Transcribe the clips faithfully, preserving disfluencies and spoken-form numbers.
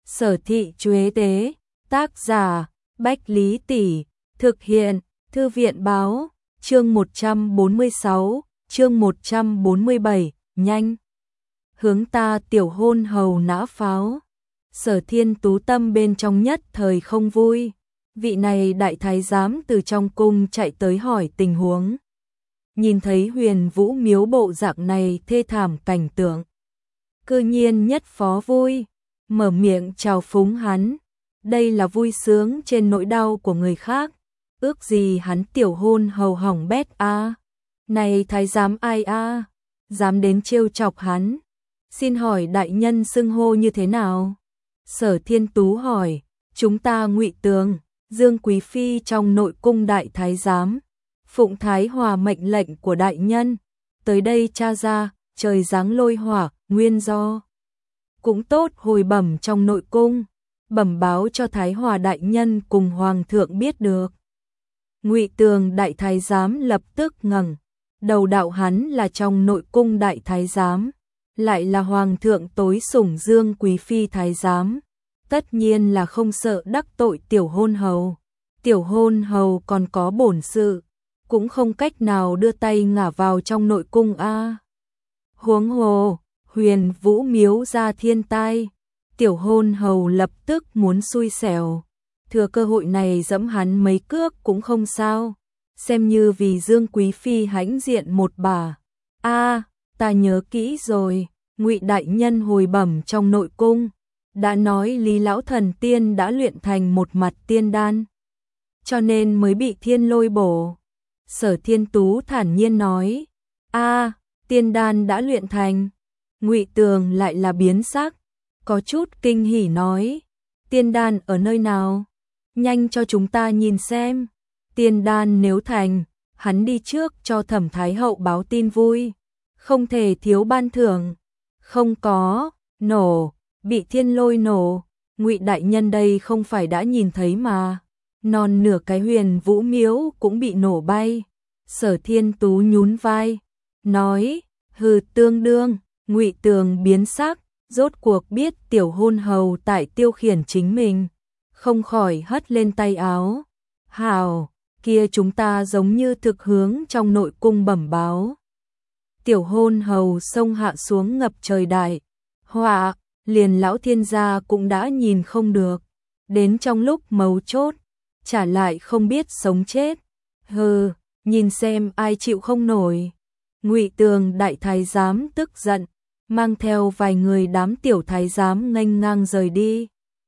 Sở Thị Chuế Tế, tác giả, Bách Lý Tỷ, thực hiện, Thư viện Báo, chương một trăm bốn mươi sáu, chương một trăm bốn mươi bảy, nhanh. Hướng ta tiểu hôn hầu nã pháo. Sở Thiên Tú tâm bên trong nhất thời không vui. Vị này đại thái giám từ trong cung chạy tới hỏi tình huống. Nhìn thấy Huyền Vũ miếu bộ dạng này thê thảm cảnh tượng, cư nhiên nhất phó vui, mở miệng chào phúng hắn. Đây là vui sướng trên nỗi đau của người khác. Ước gì hắn tiểu hôn hầu hỏng bét a. À. Này thái giám ai a? À? Dám đến trêu chọc hắn. Xin hỏi đại nhân xưng hô như thế nào? Sở Thiên Tú hỏi. Chúng ta Ngụy Tường, Dương Quý phi trong nội cung đại thái giám, phụng Thái Hòa mệnh lệnh của đại nhân, tới đây tra ra trời giáng lôi hỏa, nguyên do. Cũng tốt hồi bẩm trong nội cung, bẩm báo cho Thái Hòa đại nhân cùng hoàng thượng biết được. Ngụy Tường đại thái giám lập tức ngẩng đầu, đạo hắn là trong nội cung đại thái giám, lại là hoàng thượng tối sủng Dương Quý phi thái giám, tất nhiên là không sợ đắc tội tiểu hôn hầu. Tiểu hôn hầu còn có bổn sự, cũng không cách nào đưa tay ngả vào trong nội cung a. À. Huống hồ, Huyền Vũ miếu ra thiên tai, tiểu hôn hầu lập tức muốn xui xẻo, thừa cơ hội này dẫm hắn mấy cước cũng không sao, xem như vì Dương Quý phi hãnh diện một bà. A, à, ta nhớ kỹ rồi, Ngụy đại nhân hồi bẩm trong nội cung đã nói Lý lão thần tiên đã luyện thành một mặt tiên đan, cho nên mới bị thiên lôi bổ. Sở Thiên Tú thản nhiên nói. A, à, tiên đan đã luyện thành. Ngụy Tường lại là biến sắc, có chút kinh hỉ nói. Tiên đan ở nơi nào? Nhanh cho chúng ta nhìn xem. Tiên đan nếu thành, hắn đi trước cho Thẩm Thái hậu báo tin vui, không thể thiếu ban thưởng. Không có, nổ, bị thiên lôi nổ. Ngụy đại nhân đây không phải đã nhìn thấy mà. Non nửa cái Huyền Vũ miếu cũng bị nổ bay. Sở Thiên Tú nhún vai, nói, hừ, tương đương. Ngụy Tường biến sắc, rốt cuộc biết tiểu hôn hầu tại tiêu khiển chính mình, không khỏi hất lên tay áo. Hào, kia chúng ta giống như thực hướng trong nội cung bẩm báo. Tiểu hôn hầu xông hạ xuống ngập trời đại họa, liền lão thiên gia cũng đã nhìn không được, đến trong lúc mấu chốt trả lại không biết sống chết. Hừ, nhìn xem ai chịu không nổi. Ngụy Tường đại thái giám tức giận, mang theo vài người đám tiểu thái giám nghênh ngang rời đi.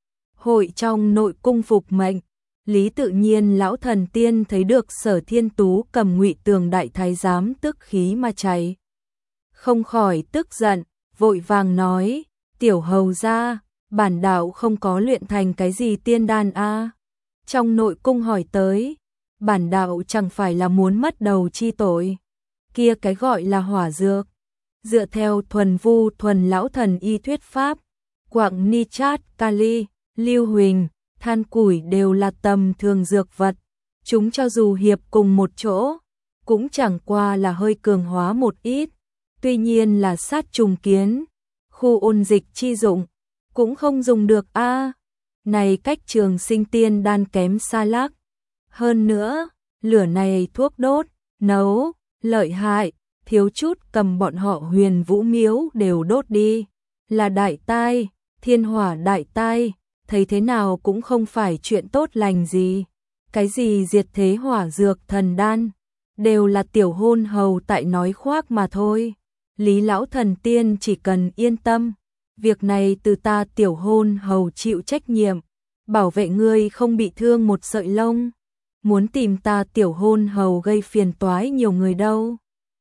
Hội trong nội cung phục mệnh, Lý tự nhiên lão thần tiên thấy được Sở Thiên Tú cầm Ngụy Tường đại thái giám tức khí mà chạy, không khỏi tức giận, vội vàng nói, tiểu hầu gia, bản đạo không có luyện thành cái gì tiên đan a. À. Trong nội cung hỏi tới, bản đạo chẳng phải là muốn mất đầu chi tội. Kia cái gọi là hỏa dược, dựa theo thuần vu thuần lão thần y thuyết pháp, quặng nitrat, kali, lưu huỳnh, than củi đều là tầm thường dược vật, chúng cho dù hiệp cùng một chỗ, cũng chẳng qua là hơi cường hóa một ít, tuy nhiên là sát trùng kiến, khu ôn dịch chi dụng, cũng không dùng được a. À. Này cách trường sinh tiên đan kém xa lắc. Hơn nữa, lửa này thuốc đốt, nấu, lợi hại, thiếu chút cầm bọn họ Huyền Vũ miếu đều đốt đi. Là đại tai, thiên hỏa đại tai, thấy thế nào cũng không phải chuyện tốt lành gì. Cái gì diệt thế hỏa dược thần đan, đều là tiểu hôn hầu tại nói khoác mà thôi. Lý lão thần tiên chỉ cần yên tâm, việc này từ ta tiểu hôn hầu chịu trách nhiệm, bảo vệ ngươi không bị thương một sợi lông. Muốn tìm ta tiểu hôn hầu gây phiền toái nhiều người đâu.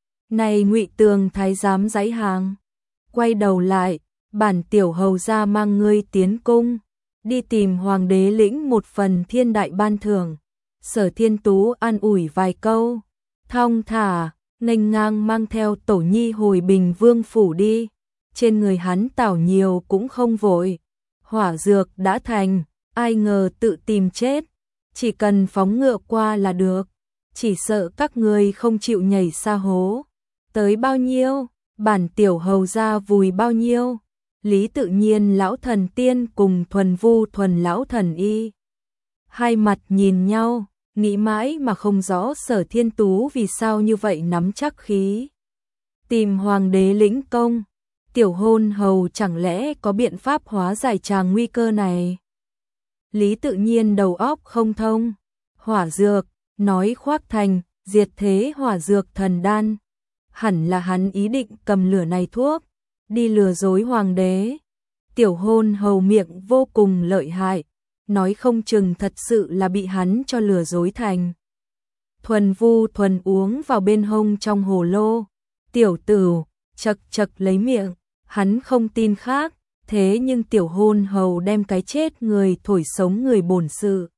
Này Ngụy Tường thái giám giãy hàng, quay đầu lại, bản tiểu hầu gia mang ngươi tiến cung, đi tìm hoàng đế lĩnh một phần thiên đại ban thưởng. Sở Thiên Tú an ủi vài câu, thong thả, nghênh ngang mang theo tổ nhi hồi Bình Vương phủ đi. Trên người hắn tảo nhiều cũng không vội, hỏa dược đã thành, ai ngờ tự tìm chết, chỉ cần phóng ngựa qua là được, chỉ sợ các ngươi không chịu nhảy xa hố. Tới bao nhiêu, bản tiểu hầu gia vùi bao nhiêu. Lý Tự Nhiên lão thần tiên cùng Thuần Vu Thuần lão thần y. Hai mặt nhìn nhau, nghĩ mãi mà không rõ Sở Thiên Tú vì sao như vậy nắm chắc khí. Tìm hoàng đế lĩnh công, tiểu hôn hầu chẳng lẽ có biện pháp hóa giải tràng nguy cơ này. Lý Tự Nhiên đầu óc không thông, hỏa dược, nói khoác thành, diệt thế hỏa dược thần đan. Hẳn là hắn ý định cầm lửa này thuốc, đi lừa dối hoàng đế. Tiểu hôn hầu miệng vô cùng lợi hại, nói không chừng thật sự là bị hắn cho lừa dối thành. Thuần Vu Thuần uống vào bên hông trong hồ lô, tiểu tử, chật chật lấy miệng, hắn không tin khác, thế nhưng tiểu hôn hầu đem cái chết người thổi sống người bổn sự.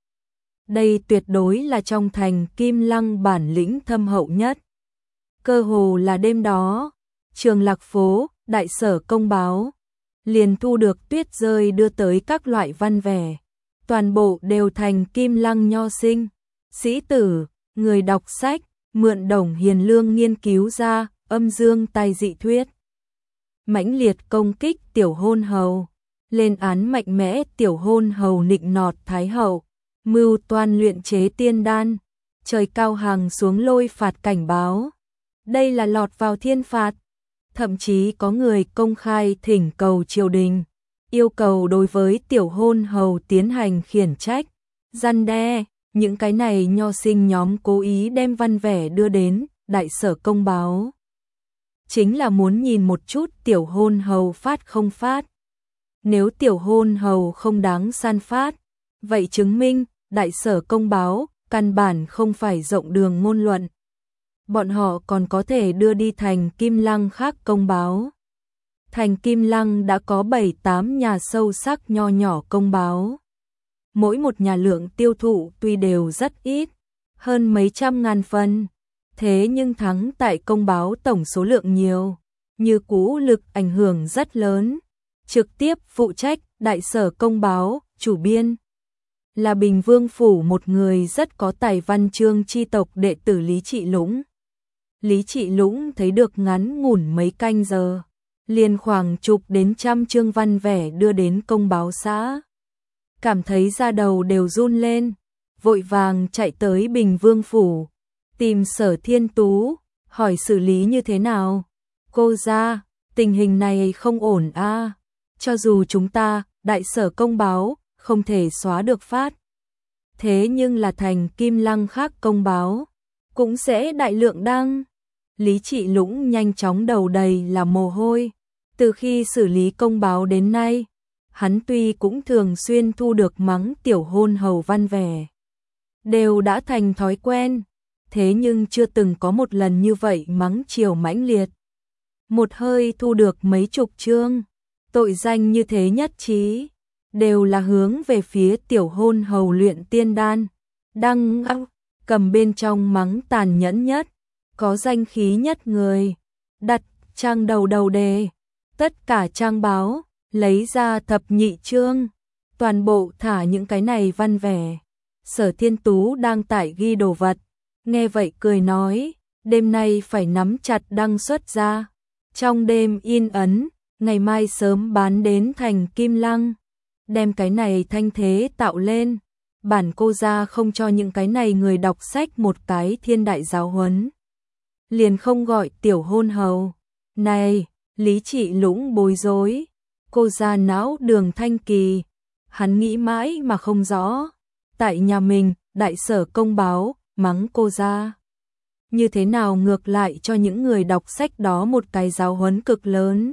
Đây tuyệt đối là trong thành Kim Lăng bản lĩnh thâm hậu nhất. Cơ hồ là đêm đó, Trường Lạc phố, đại sở công báo, liền thu được tuyết rơi đưa tới các loại văn vẻ. Toàn bộ đều thành Kim Lăng nho sinh, sĩ tử, người đọc sách, mượn Đồng Hiền Lương nghiên cứu ra âm dương tài dị thuyết. Mãnh liệt công kích tiểu hôn hầu, lên án mạnh mẽ tiểu hôn hầu nịnh nọt thái hậu, mưu toan luyện chế tiên đan, trời cao hàng xuống lôi phạt cảnh báo. Đây là lọt vào thiên phạt. Thậm chí có người công khai thỉnh cầu triều đình, yêu cầu đối với tiểu hôn hầu tiến hành khiển trách, răn đe. Những cái này nho sinh nhóm cố ý đem văn vẻ đưa đến đại sở công báo, chính là muốn nhìn một chút tiểu hôn hầu phát không phát. Nếu tiểu hôn hầu không đáng san phát, vậy chứng minh đại sở công báo căn bản không phải rộng đường ngôn luận. Bọn họ còn có thể đưa đi thành Kim Lăng khác công báo. Thành Kim Lăng đã có bảy tám nhà sâu sắc nho nhỏ công báo. Mỗi một nhà lượng tiêu thụ tuy đều rất ít, hơn mấy trăm ngàn phân, thế nhưng thắng tại công báo tổng số lượng nhiều, như cũ lực ảnh hưởng rất lớn. Trực tiếp phụ trách đại sở công báo, chủ biên là Bình Vương phủ một người rất có tài văn chương chi tộc đệ tử Lý Trị Lũng. Lý Trị Lũng thấy được ngắn ngủn mấy canh giờ, liền khoảng chục đến trăm chương văn vẻ đưa đến công báo xã. Cảm thấy da đầu đều run lên, vội vàng chạy tới Bình Vương phủ, tìm Sở Thiên Tú, hỏi xử lý như thế nào. Cô ra, tình hình này không ổn a, à. Cho dù chúng ta, đại sở công báo, không thể xóa được phát. Thế nhưng là thành Kim Lăng khác công báo, cũng sẽ đại lượng đăng. Lý Trị Lũng nhanh chóng đầu đầy là mồ hôi. Từ khi xử lý công báo đến nay, hắn tuy cũng thường xuyên thu được mắng tiểu hôn hầu văn vẻ, đều đã thành thói quen, thế nhưng chưa từng có một lần như vậy mắng chiều mãnh liệt. Một hơi thu được mấy chục chương, tội danh như thế nhất trí, đều là hướng về phía tiểu hôn hầu luyện tiên đan, đăng cầm bên trong mắng tàn nhẫn nhất, có danh khí nhất người, đặt trang đầu đầu đề, tất cả trang báo, lấy ra thập nhị chương, toàn bộ thả những cái này văn vẻ. Sở Thiên Tú đang tải ghi đồ vật, nghe vậy cười nói, đêm nay phải nắm chặt đăng xuất ra, trong đêm in ấn, ngày mai sớm bán đến thành Kim Lăng, đem cái này thanh thế tạo lên. Bản cô ra không cho những cái này người đọc sách một cái thiên đại giáo huấn, liền không gọi tiểu hôn hầu. Này, Lý Trị Lũng bối rối, cô ra não đường thanh kỳ, hắn nghĩ mãi mà không rõ, tại nhà mình, đại sở công báo, mắng cô ra. Như thế nào ngược lại cho những người đọc sách đó một cái giáo huấn cực lớn.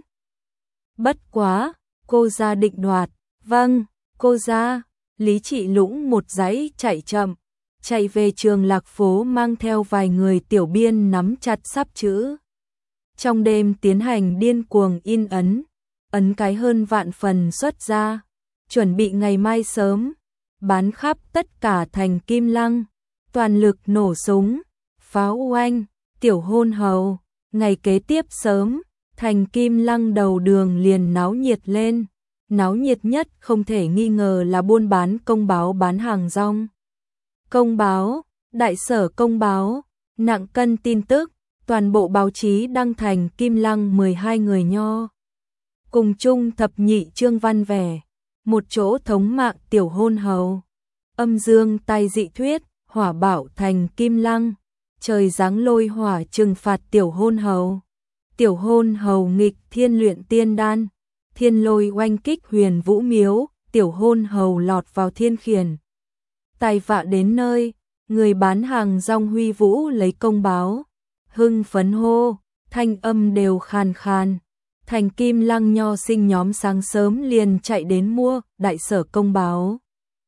Bất quá, cô ra định đoạt, vâng, cô ra. Lý Trị Lũng một dãy chạy chậm, chạy về Trường Lạc phố mang theo vài người tiểu biên nắm chặt sắp chữ. Trong đêm tiến hành điên cuồng in ấn, ấn cái hơn vạn phần xuất ra, chuẩn bị ngày mai sớm, bán khắp tất cả thành Kim Lăng, toàn lực nổ súng, pháo oanh, tiểu hôn hầu. Ngày kế tiếp sớm, thành Kim Lăng đầu đường liền náo nhiệt lên. Náo nhiệt nhất không thể nghi ngờ là buôn bán công báo bán hàng rong. Công báo, đại sở công báo, nặng cân tin tức, toàn bộ báo chí đăng thành Kim Lăng mười hai người nho cùng chung thập nhị chương văn vẻ, một chỗ thống mạng tiểu hôn hầu. Âm dương tay dị thuyết, hỏa bảo thành kim lăng, trời giáng lôi hỏa trừng phạt tiểu hôn hầu. Tiểu hôn hầu nghịch thiên luyện tiên đan, thiên lôi oanh kích huyền vũ miếu, tiểu hôn hầu lọt vào thiên khiển. Tai vạ đến nơi, người bán hàng rong huy vũ lấy công báo, hưng phấn hô, thanh âm đều khàn khàn. Thành kim lăng nho sinh nhóm sáng sớm liền chạy đến mua, đại sở công báo.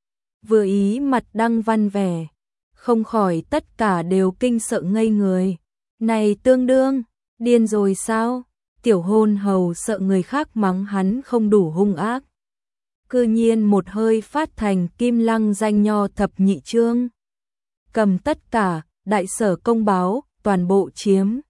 Vừa ý mặt đăng văn vẻ, không khỏi tất cả đều kinh sợ ngây người. Này tương đương, điên rồi sao? Tiểu hôn hầu sợ người khác mắng hắn không đủ hung ác. Cư nhiên một hơi phát thành kim lăng danh nho thập nhị chương. Cầm tất cả, đại sở công báo, toàn bộ chiếm.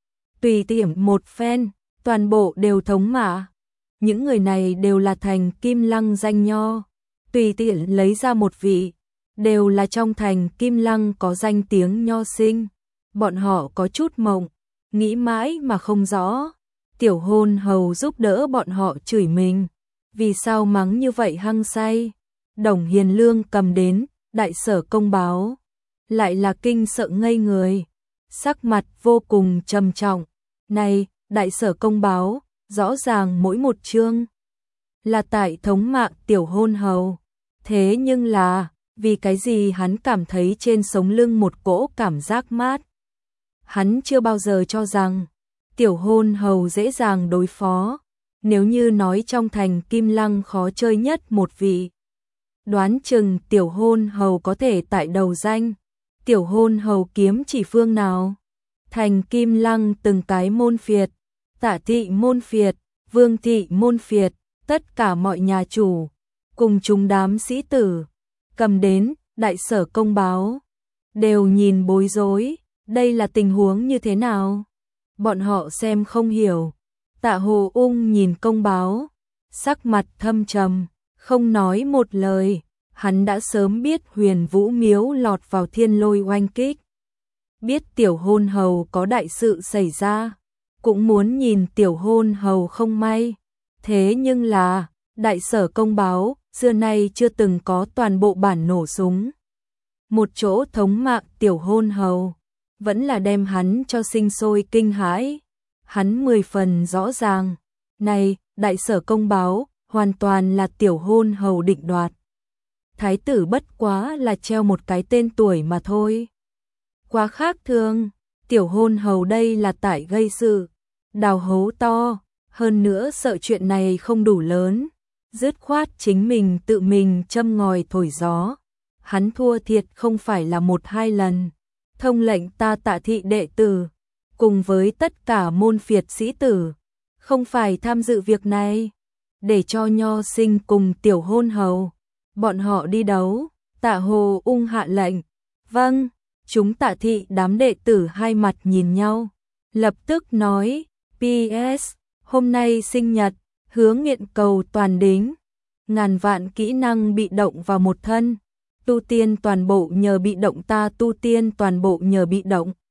Tùy tiệm một phen, toàn bộ đều thống mạ. Những người này đều là thành kim lăng danh nho. Tùy tiện lấy ra một vị, đều là trong thành kim lăng có danh tiếng nho sinh. Bọn họ có chút mộng, nghĩ mãi mà không rõ. Tiểu hôn hầu giúp đỡ bọn họ chửi mình. Vì sao mắng như vậy hăng say? Đồng Hiền Lương cầm đến, đại sở công báo. Lại là kinh sợ ngây người. Sắc mặt vô cùng trầm trọng. Này, đại sở công báo, rõ ràng mỗi một chương là tại thống mạng tiểu hôn hầu. Thế nhưng là, vì cái gì hắn cảm thấy trên sống lưng một cỗ cảm giác mát. Hắn chưa bao giờ cho rằng tiểu hôn hầu dễ dàng đối phó. Nếu như nói trong thành kim lăng khó chơi nhất một vị, đoán chừng tiểu hôn hầu có thể tại đầu danh. Tiểu hôn hầu kiếm chỉ phương nào? Thành kim lăng từng cái môn phiệt, Tả thị môn phiệt, Vương thị môn phiệt, tất cả mọi nhà chủ, cùng chúng đám sĩ tử, cầm đến, đại sở công báo, đều nhìn bối rối, đây là tình huống như thế nào? Bọn họ xem không hiểu. Tạ Hồ Ung nhìn công báo, sắc mặt thâm trầm, không nói một lời, hắn đã sớm biết huyền vũ miếu lọt vào thiên lôi oanh kích. Biết tiểu hôn hầu có đại sự xảy ra, cũng muốn nhìn tiểu hôn hầu không may. Thế nhưng là, đại sở công báo, xưa nay chưa từng có toàn bộ bản nổ súng. Một chỗ thống mạng tiểu hôn hầu, vẫn là đem hắn cho sinh sôi kinh hãi. Hắn mười phần rõ ràng, này, đại sở công báo, hoàn toàn là tiểu hôn hầu định đoạt. Thái tử bất quá là treo một cái tên tuổi mà thôi. Quá khác thường, tiểu hôn hầu đây là tại gây sự, đào hố to, hơn nữa sợ chuyện này không đủ lớn, dứt khoát chính mình tự mình châm ngòi thổi gió. Hắn thua thiệt không phải là một hai lần, thông lệnh ta Tạ thị đệ tử, cùng với tất cả môn phiệt sĩ tử, không phải tham dự việc này, để cho nho sinh cùng tiểu hôn hầu, bọn họ đi đấu. Tạ Hồ Ung hạ lệnh, vâng, chúng Tạ thị đám đệ tử hai mặt nhìn nhau, lập tức nói, pê ét, hôm nay sinh nhật, hứa nguyện cầu toàn đính, ngàn vạn kỹ năng bị động vào một thân, tu tiên toàn bộ nhờ bị động ta tu tiên toàn bộ nhờ bị động.